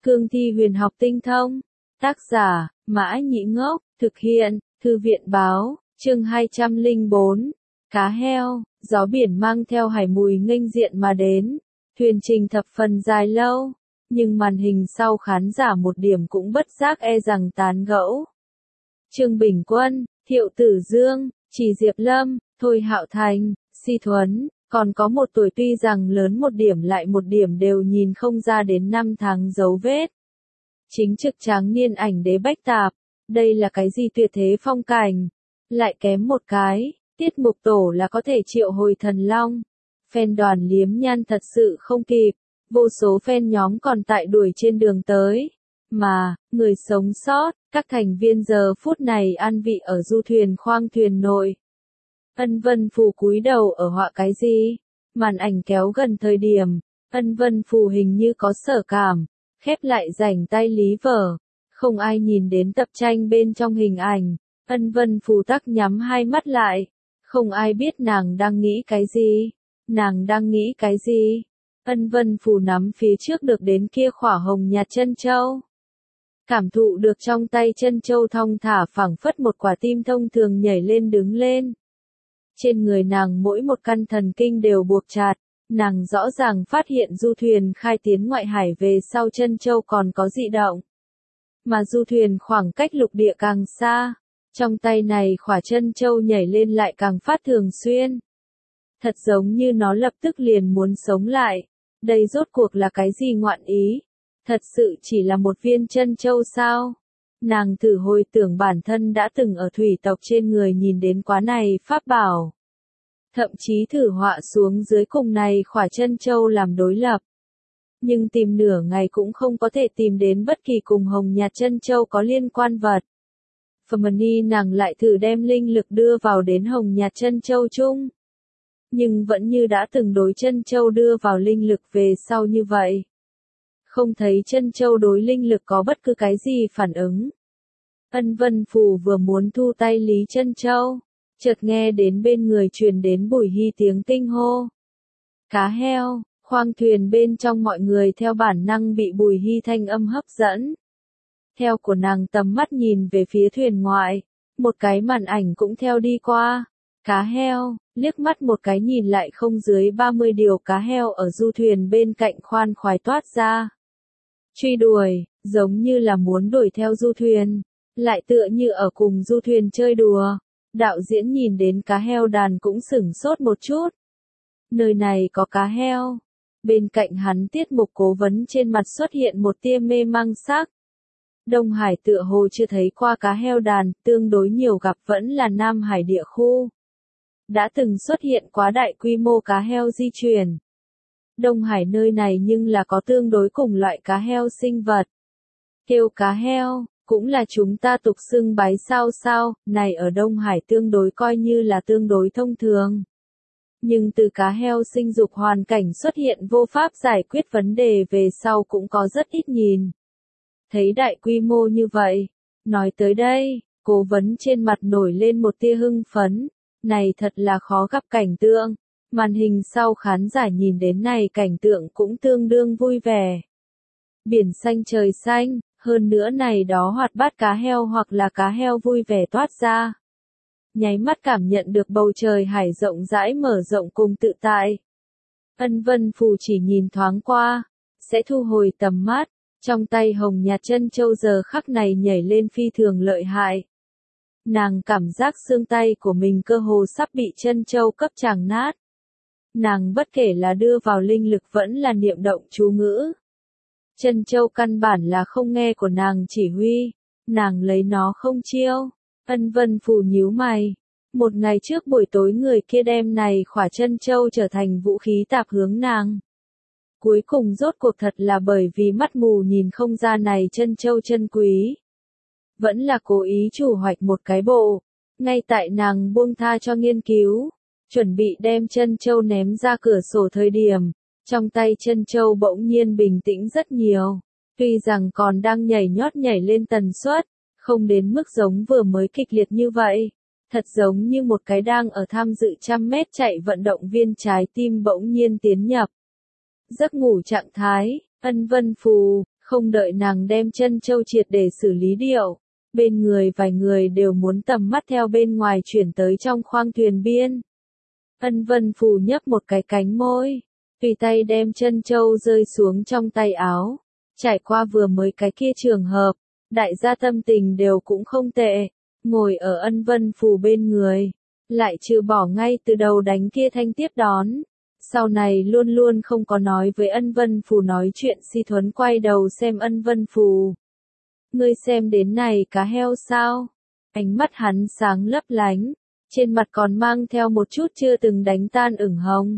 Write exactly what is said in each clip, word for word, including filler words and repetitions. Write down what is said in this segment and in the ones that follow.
Cương thi huyền học tinh thông. Tác giả, Mã Nhĩ Ngốc, thực hiện, Thư viện Báo, chương hai trăm lẻ bốn. Cá heo, gió biển mang theo hải mùi nghênh diện mà đến. Thuyền trình thập phần dài lâu, nhưng màn hình sau khán giả một điểm cũng bất giác e rằng tán gẫu. Trương Bình Quân, Thiệu Tử Dương, Chỉ Diệp Lâm, Thôi Hạo Thành, Si Thuấn, còn có một tuổi tuy rằng lớn một điểm lại một điểm đều nhìn không ra đến năm tháng dấu vết. Chính trực tráng niên ảnh đế bách tạp, đây là cái gì tuyệt thế phong cảnh, lại kém một cái, tiết mục tổ là có thể triệu hồi thần long. Fan đoàn liếm nhan thật sự không kịp, vô số fan nhóm còn tại đuổi trên đường tới. Mà, người sống sót, các thành viên giờ phút này an vị ở du thuyền khoang thuyền nội. Ân Vân Phù cúi đầu ở họa cái gì? Màn ảnh kéo gần thời điểm, Ân Vân Phù hình như có sở cảm, khép lại rảnh tay lý vở. Không ai nhìn đến tập tranh bên trong hình ảnh, Ân Vân Phù tắc nhắm hai mắt lại. Không ai biết nàng đang nghĩ cái gì. Nàng đang nghĩ cái gì? Ân Vân Phù nắm phía trước được đến kia khỏa hồng nhạt chân châu. Cảm thụ được trong tay chân châu thong thả phảng phất một quả tim thông thường nhảy lên đứng lên. Trên người nàng mỗi một căn thần kinh đều buộc chặt, nàng rõ ràng phát hiện du thuyền khai tiến ngoại hải về sau chân châu còn có dị động. Mà du thuyền khoảng cách lục địa càng xa, trong tay này khỏa chân châu nhảy lên lại càng phát thường xuyên. Thật giống như nó lập tức liền muốn sống lại. Đây rốt cuộc là cái gì ngoạn ý? Thật sự chỉ là một viên chân châu sao? Nàng thử hồi tưởng bản thân đã từng ở thủy tộc trên người nhìn đến quá này pháp bảo. Thậm chí thử họa xuống dưới cùng này khỏa chân châu làm đối lập. Nhưng tìm nửa ngày cũng không có thể tìm đến bất kỳ cùng hồng nhạt chân châu có liên quan vật. Femini nàng lại thử đem linh lực đưa vào đến hồng nhạt chân châu chung. Nhưng vẫn như đã từng đối chân châu đưa vào linh lực về sau như vậy. Không thấy chân châu đối linh lực có bất cứ cái gì phản ứng. Ân Vân Phù vừa muốn thu tay lý chân châu, chợt nghe đến bên người truyền đến Bùi Hy tiếng kinh hô. Cá heo, khoang thuyền bên trong mọi người theo bản năng bị Bùi Hy thanh âm hấp dẫn. Theo của nàng tầm mắt nhìn về phía thuyền ngoại, một cái màn ảnh cũng theo đi qua. Cá heo, liếc mắt một cái nhìn lại không dưới ba mươi điều cá heo ở du thuyền bên cạnh khoan khoái toát ra. Truy đuổi, giống như là muốn đuổi theo du thuyền, lại tựa như ở cùng du thuyền chơi đùa. Đạo diễn nhìn đến cá heo đàn cũng sửng sốt một chút. Nơi này có cá heo. Bên cạnh hắn tiết mục cố vấn trên mặt xuất hiện một tia mê mang sắc. Đông Hải tựa hồ chưa thấy qua cá heo đàn, tương đối nhiều gặp vẫn là Nam Hải địa khu. Đã từng xuất hiện quá đại quy mô cá heo di chuyển. Đông Hải nơi này nhưng là có tương đối cùng loại cá heo sinh vật. Kêu cá heo, cũng là chúng ta tục xưng bái sao sao, này ở Đông Hải tương đối coi như là tương đối thông thường. Nhưng từ cá heo sinh dục hoàn cảnh xuất hiện vô pháp giải quyết vấn đề về sau cũng có rất ít nhìn. Thấy đại quy mô như vậy, nói tới đây, cố vấn trên mặt nổi lên một tia hưng phấn. Này thật là khó gặp cảnh tượng, màn hình sau khán giả nhìn đến này cảnh tượng cũng tương đương vui vẻ. Biển xanh trời xanh, hơn nữa này đó hoạt bát cá heo hoặc là cá heo vui vẻ toát ra. Nháy mắt cảm nhận được bầu trời hải rộng rãi mở rộng cùng tự tại. Ân Vân Phù chỉ nhìn thoáng qua, sẽ thu hồi tầm mắt, trong tay hồng nhạt chân châu giờ khắc này nhảy lên phi thường lợi hại. Nàng cảm giác xương tay của mình cơ hồ sắp bị chân châu cấp tràng nát. Nàng bất kể là đưa vào linh lực vẫn là niệm động chú ngữ. Chân châu căn bản là không nghe của nàng chỉ huy, nàng lấy nó không chiêu. Ân Vân Phù nhíu mày. Một ngày trước buổi tối người kia đem này khỏa chân châu trở thành vũ khí tạp hướng nàng. Cuối cùng rốt cuộc thật là bởi vì mắt mù nhìn không ra này chân châu chân quý. Vẫn là cố ý chủ hoạch một cái bộ, ngay tại nàng buông tha cho nghiên cứu, chuẩn bị đem chân châu ném ra cửa sổ thời điểm, trong tay chân châu bỗng nhiên bình tĩnh rất nhiều, tuy rằng còn đang nhảy nhót nhảy lên tần suất, không đến mức giống vừa mới kịch liệt như vậy, thật giống như một cái đang ở tham dự trăm mét chạy vận động viên trái tim bỗng nhiên tiến nhập. Giấc ngủ trạng thái, Ân Vân Phù, Không đợi nàng đem chân châu triệt để xử lý điệu, bên người vài người đều muốn tầm mắt theo bên ngoài chuyển tới trong khoang thuyền biên. Ân Vân Phù nhấp một cái cánh môi, tùy tay đem chân châu rơi xuống trong tay áo. Trải qua vừa mới cái kia trường hợp, đại gia tâm tình đều cũng không tệ, ngồi ở Ân Vân Phù bên người, lại trừ bỏ ngay từ đầu đánh kia thanh tiếp đón. Sau này luôn luôn không có nói với Ân Vân Phù nói chuyện. Si Thuấn quay đầu xem Ân Vân Phù. Ngươi xem đến này cá heo sao? Ánh mắt hắn sáng lấp lánh, trên mặt còn mang theo một chút chưa từng đánh tan ửng hồng.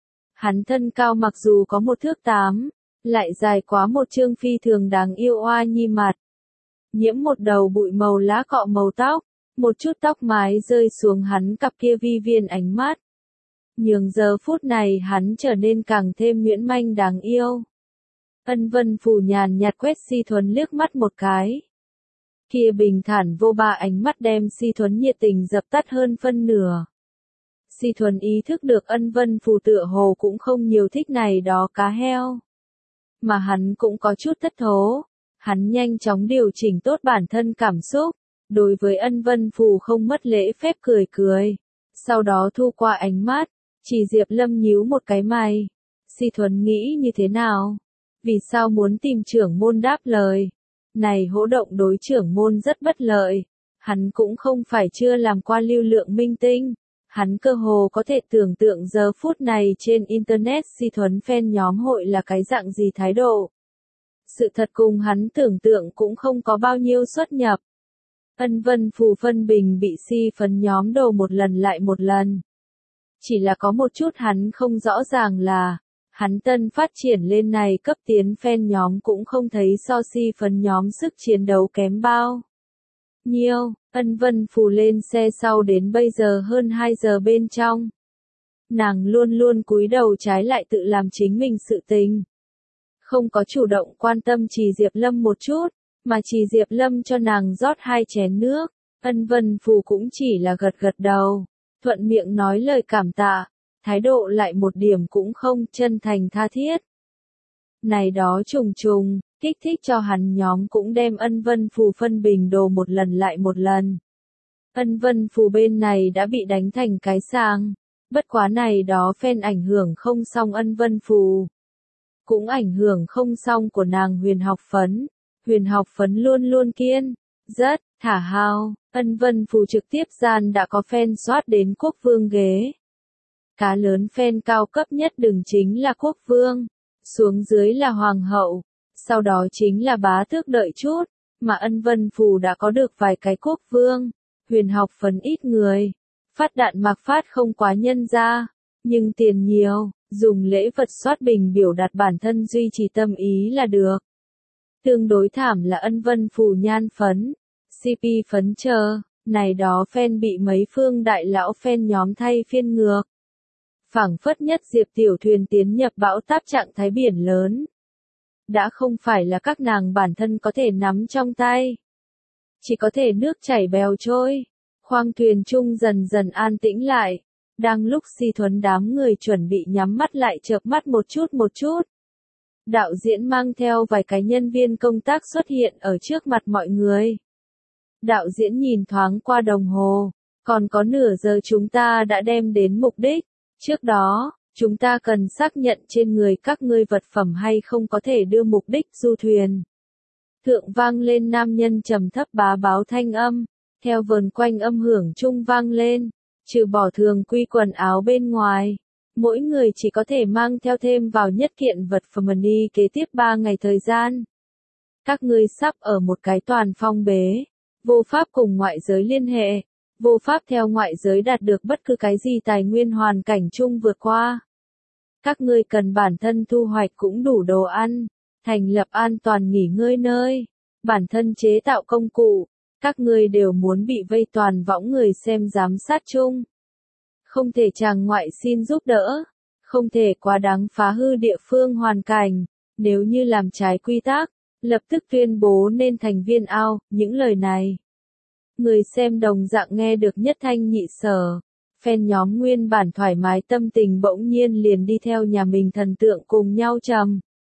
Hắn thân cao mặc dù có một thước tám, lại dài quá một trương phi thường đáng yêu oa nhi mặt. Nhiễm một đầu bụi màu lá cọ màu tóc, một chút tóc mái rơi xuống hắn cặp kia vi viên ánh mắt. Nhường giờ phút này hắn trở nên càng thêm nhuyễn manh đáng yêu. Ân Vân Phù nhàn nhạt quét Si Thuấn liếc mắt một cái. Kia bình thản vô ba ánh mắt đem Si Thuấn nhiệt tình dập tắt hơn phân nửa. Si Thuấn ý thức được Ân Vân Phù tựa hồ cũng không nhiều thích này đó cá heo. Mà hắn cũng có chút thất thố. Hắn nhanh chóng điều chỉnh tốt bản thân cảm xúc. Đối với Ân Vân Phù không mất lễ phép cười cười. Sau đó thu qua ánh mắt. Chỉ Diệp Lâm nhíu một cái mày. Si Thuấn nghĩ như thế nào? Vì sao muốn tìm trưởng môn đáp lời? Này hỗ động đối trưởng môn rất bất lợi. Hắn cũng không phải chưa làm qua lưu lượng minh tinh. Hắn cơ hồ có thể tưởng tượng giờ phút này trên Internet Si Thuấn fan nhóm hội là cái dạng gì thái độ. Sự thật cùng hắn tưởng tượng cũng không có bao nhiêu xuất nhập. Ân Vân Phù phân bình bị Si phấn nhóm đồ một lần lại một lần. Chỉ là có một chút hắn không rõ ràng là, hắn tân phát triển lên này cấp tiến fan nhóm cũng không thấy so Si phấn nhóm sức chiến đấu kém bao nhiêu. Ân Vân Phù lên xe sau đến bây giờ hơn hai giờ bên trong. Nàng luôn luôn cúi đầu trái lại tự làm chính mình sự tình. Không có chủ động quan tâm Trì Diệp Lâm một chút, mà Trì Diệp Lâm cho nàng rót hai chén nước. Ân Vân Phù cũng chỉ là gật gật đầu, thuận miệng nói lời cảm tạ, thái độ lại một điểm cũng không chân thành tha thiết. Này đó trùng trùng, kích thích cho hắn nhóm cũng đem Ân Vân Phù phân bình đồ một lần lại một lần. Ân Vân Phù bên này đã bị đánh thành cái sàng, bất quá này đó fan ảnh hưởng không xong Ân Vân Phù. Cũng ảnh hưởng không xong của nàng Huyền Học Phấn. Huyền Học Phấn luôn luôn kiên, rất, thả hao. Ân Vân Phù trực tiếp gian đã có fan soát đến quốc vương ghế. Cá lớn fan cao cấp nhất đừng chính là quốc vương, xuống dưới là hoàng hậu, sau đó chính là bá tước đợi chút, mà Ân Vân Phù đã có được vài cái quốc vương. Huyền Học Phấn ít người, phát đạn mạc phát không quá nhân ra, nhưng tiền nhiều, dùng lễ vật soát bình biểu đạt bản thân duy trì tâm ý là được. Tương đối thảm là Ân Vân Phù nhan phấn, xê pê phấn chờ, này đó fan bị mấy phương đại lão fan nhóm thay phiên ngược. Phảng phất nhất Diệp Tiểu Thuyền tiến nhập bão táp trạng thái biển lớn. Đã không phải là các nàng bản thân có thể nắm trong tay. Chỉ có thể nước chảy bèo trôi. Khoang thuyền chung dần dần an tĩnh lại. Đang lúc Si Thuấn đám người chuẩn bị nhắm mắt lại chợp mắt một chút một chút. Đạo diễn mang theo vài cái nhân viên công tác xuất hiện ở trước mặt mọi người. Đạo diễn nhìn thoáng qua đồng hồ. Còn có nửa giờ chúng ta đã đem đến mục đích. Trước đó, chúng ta cần xác nhận trên người các ngươi vật phẩm hay không có thể đưa mục đích du thuyền. Thượng vang lên nam nhân trầm thấp bá báo thanh âm, theo vờn quanh âm hưởng trung vang lên, trừ bỏ thường quy quần áo bên ngoài, mỗi người chỉ có thể mang theo thêm vào nhất kiện vật phẩm đi kế tiếp ba ngày thời gian. Các ngươi sắp ở một cái toàn phong bế, vô pháp cùng ngoại giới liên hệ. Vô pháp theo ngoại giới đạt được bất cứ cái gì tài nguyên hoàn cảnh chung vượt qua. Các ngươi cần bản thân thu hoạch cũng đủ đồ ăn, thành lập an toàn nghỉ ngơi nơi, bản thân chế tạo công cụ, các ngươi đều muốn bị vây toàn võng người xem giám sát chung. Không thể chàng ngoại xin giúp đỡ, không thể quá đáng phá hư địa phương hoàn cảnh, nếu như làm trái quy tắc, lập tức tuyên bố nên thành viên ao, những lời này. Người xem đồng dạng nghe được nhất thanh nhị sở. Fan nhóm nguyên bản thoải mái tâm tình bỗng nhiên liền đi theo nhà mình thần tượng cùng nhau trầm.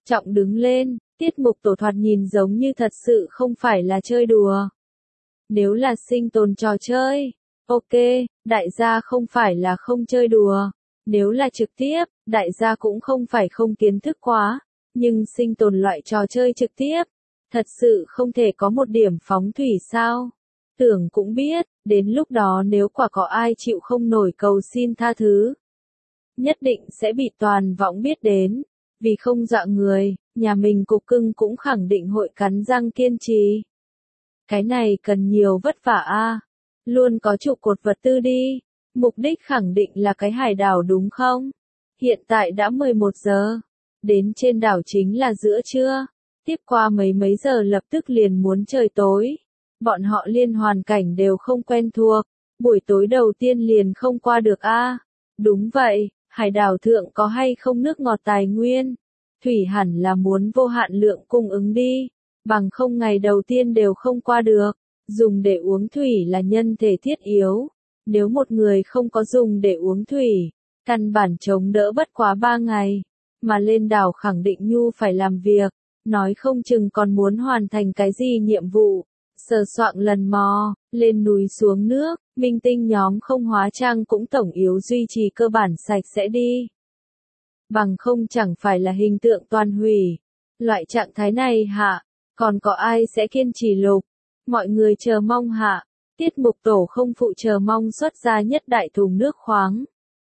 trọng đứng lên, tiết mục tổ thoạt nhìn giống như thật sự không phải là chơi đùa. Nếu là sinh tồn trò chơi, ok, đại gia không phải là không chơi đùa. Nếu là trực tiếp, đại gia cũng không phải không kiến thức quá. Nhưng sinh tồn loại trò chơi trực tiếp, thật sự không thể có một điểm phóng thủy sao? Tưởng cũng biết, đến lúc đó nếu quả có ai chịu không nổi cầu xin tha thứ, nhất định sẽ bị toàn võng biết đến. Vì không dọa người, nhà mình cục cưng cũng khẳng định hội cắn răng kiên trì. Cái này cần nhiều vất vả a, luôn có trụ cột vật tư đi. Mục đích khẳng định là cái hải đảo đúng không? Hiện tại đã mười một giờ. Đến trên đảo chính là giữa trưa. Tiếp qua mấy mấy giờ lập tức liền muốn trời tối. Bọn họ liên hoàn cảnh đều không quen thuộc. Buổi tối đầu tiên liền không qua được a. Đúng vậy, hải đảo thượng có hay không nước ngọt tài nguyên? Thủy hẳn là muốn vô hạn lượng cung ứng đi. Bằng không ngày đầu tiên đều không qua được. Dùng để uống thủy là nhân thể thiết yếu. Nếu một người không có dùng để uống thủy, căn bản chống đỡ bất quá ba ngày. Mà lên đảo khẳng định Nhu phải làm việc, nói không chừng còn muốn hoàn thành cái gì nhiệm vụ. Sờ soạng lần mò, lên núi xuống nước, minh tinh nhóm không hóa trang cũng tổng yếu duy trì cơ bản sạch sẽ đi. Bằng không chẳng phải là hình tượng toàn hủy. Loại trạng thái này hạ, còn có ai sẽ kiên trì lục? Mọi người chờ mong hạ. Tiết mục tổ không phụ chờ mong xuất ra nhất đại thùng nước khoáng.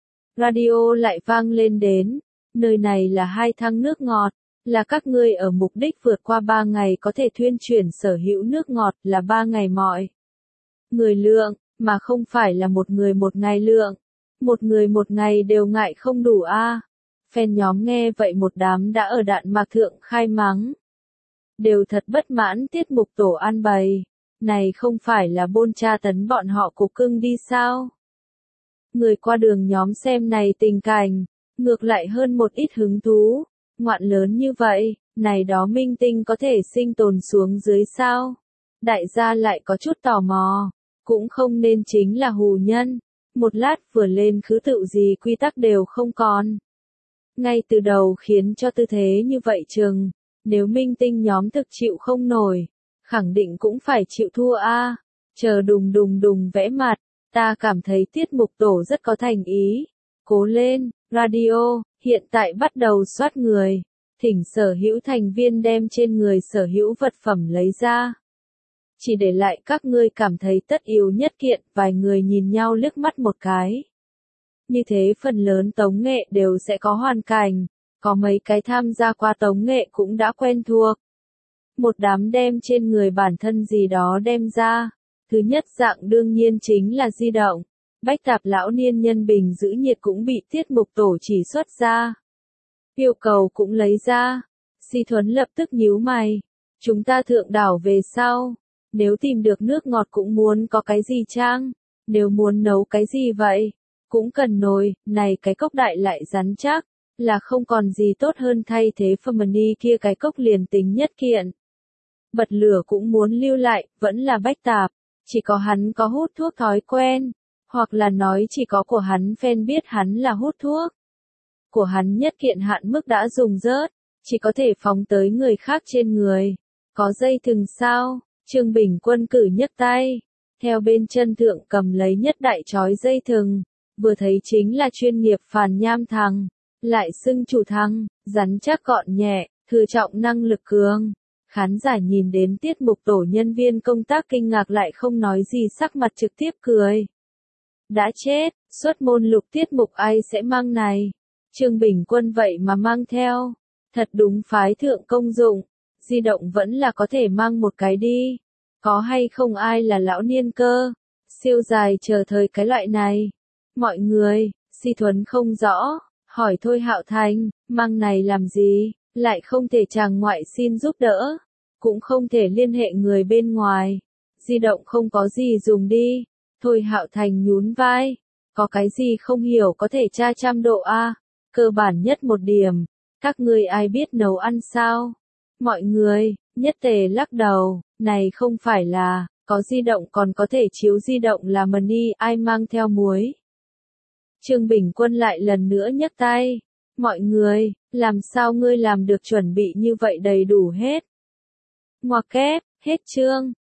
Radio lại vang lên đến. Nơi này là hai thang nước ngọt. Là các ngươi ở mục đích vượt qua ba ngày có thể thuyên chuyển sở hữu nước ngọt là ba ngày mọi người lượng, mà không phải là một người một ngày lượng. Một người một ngày đều ngại không đủ a. À. Fan nhóm nghe vậy một đám đã ở đạn mạc thượng khai mắng. Đều thật bất mãn tiết mục tổ an bày. Này không phải là bôn tra tấn bọn họ cục cưng đi sao? Người qua đường nhóm xem này tình cảnh, ngược lại hơn một ít hứng thú. Ngoạn lớn như vậy, này đó minh tinh có thể sinh tồn xuống dưới sao? Đại gia lại có chút tò mò, cũng không nên chính là hù nhân. Một lát vừa lên khứ tự gì quy tắc đều không còn. Ngay từ đầu khiến cho tư thế như vậy chừng, nếu minh tinh nhóm thực chịu không nổi, khẳng định cũng phải chịu thua a. À. Chờ đùng đùng đùng vẽ mặt, ta cảm thấy tiết mục tổ rất có thành ý. Cố lên, radio, hiện tại bắt đầu soát người. Thỉnh sở hữu thành viên đem trên người sở hữu vật phẩm lấy ra. Chỉ để lại các ngươi cảm thấy tất yếu nhất kiện, vài người nhìn nhau liếc mắt một cái. Như thế phần lớn tống nghệ đều sẽ có hoàn cảnh, có mấy cái tham gia qua tống nghệ cũng đã quen thuộc. Một đám đem trên người bản thân gì đó đem ra. Thứ nhất dạng đương nhiên chính là di động. Bách tạp lão niên nhân bình giữ nhiệt cũng bị tiết mục tổ chỉ xuất ra. Yêu cầu cũng lấy ra. Si Thuấn lập tức nhíu mày. Chúng ta thượng đảo về sau. Nếu tìm được nước ngọt cũng muốn có cái gì trang. Nếu muốn nấu cái gì vậy? Cũng cần nồi, này cái cốc đại lại rắn chắc. Là không còn gì tốt hơn thay thế Family kia cái cốc liền tính nhất kiện. Bật lửa cũng muốn lưu lại, vẫn là bách tạp. Chỉ có hắn có hút thuốc thói quen. Hoặc là nói chỉ có của hắn fan biết hắn là hút thuốc. Của hắn nhất kiện hạn mức đã dùng rớt. Chỉ có thể phóng tới người khác trên người. Có dây thừng sao? Trương Bình Quân cử nhấc tay. Theo bên chân thượng cầm lấy nhất đại chói dây thừng. Vừa thấy chính là chuyên nghiệp phàn nham thằng. Lại xưng chủ thằng, rắn chắc gọn nhẹ, thừa trọng năng lực cường. Khán giả nhìn đến tiết mục tổ nhân viên công tác kinh ngạc lại không nói gì sắc mặt trực tiếp cười. Đã chết, xuất môn lục tiết mục ai sẽ mang này. Trương Bình Quân vậy mà mang theo. Thật đúng phái thượng công dụng. Di động vẫn là có thể mang một cái đi. Có hay không ai là lão niên cơ. Siêu dài chờ thời cái loại này. Mọi người, Si Thuấn không rõ. Hỏi Thôi Hạo Thành, mang này làm gì? Lại không thể chàng ngoại xin giúp đỡ. Cũng không thể liên hệ người bên ngoài. Di động không có gì dùng đi. Thôi Hạo Thành nhún vai. Có cái gì không hiểu có thể tra trăm độ a. Cơ bản nhất một điểm. Các ngươi ai biết nấu ăn sao? Mọi người, nhất tề lắc đầu. Này không phải là, có di động còn có thể chiếu di động là mani ai mang theo muối. Trương Bình Quân lại lần nữa nhấc tay. Mọi người, làm sao ngươi làm được chuẩn bị như vậy đầy đủ hết? Ngoặc kép, hết chương.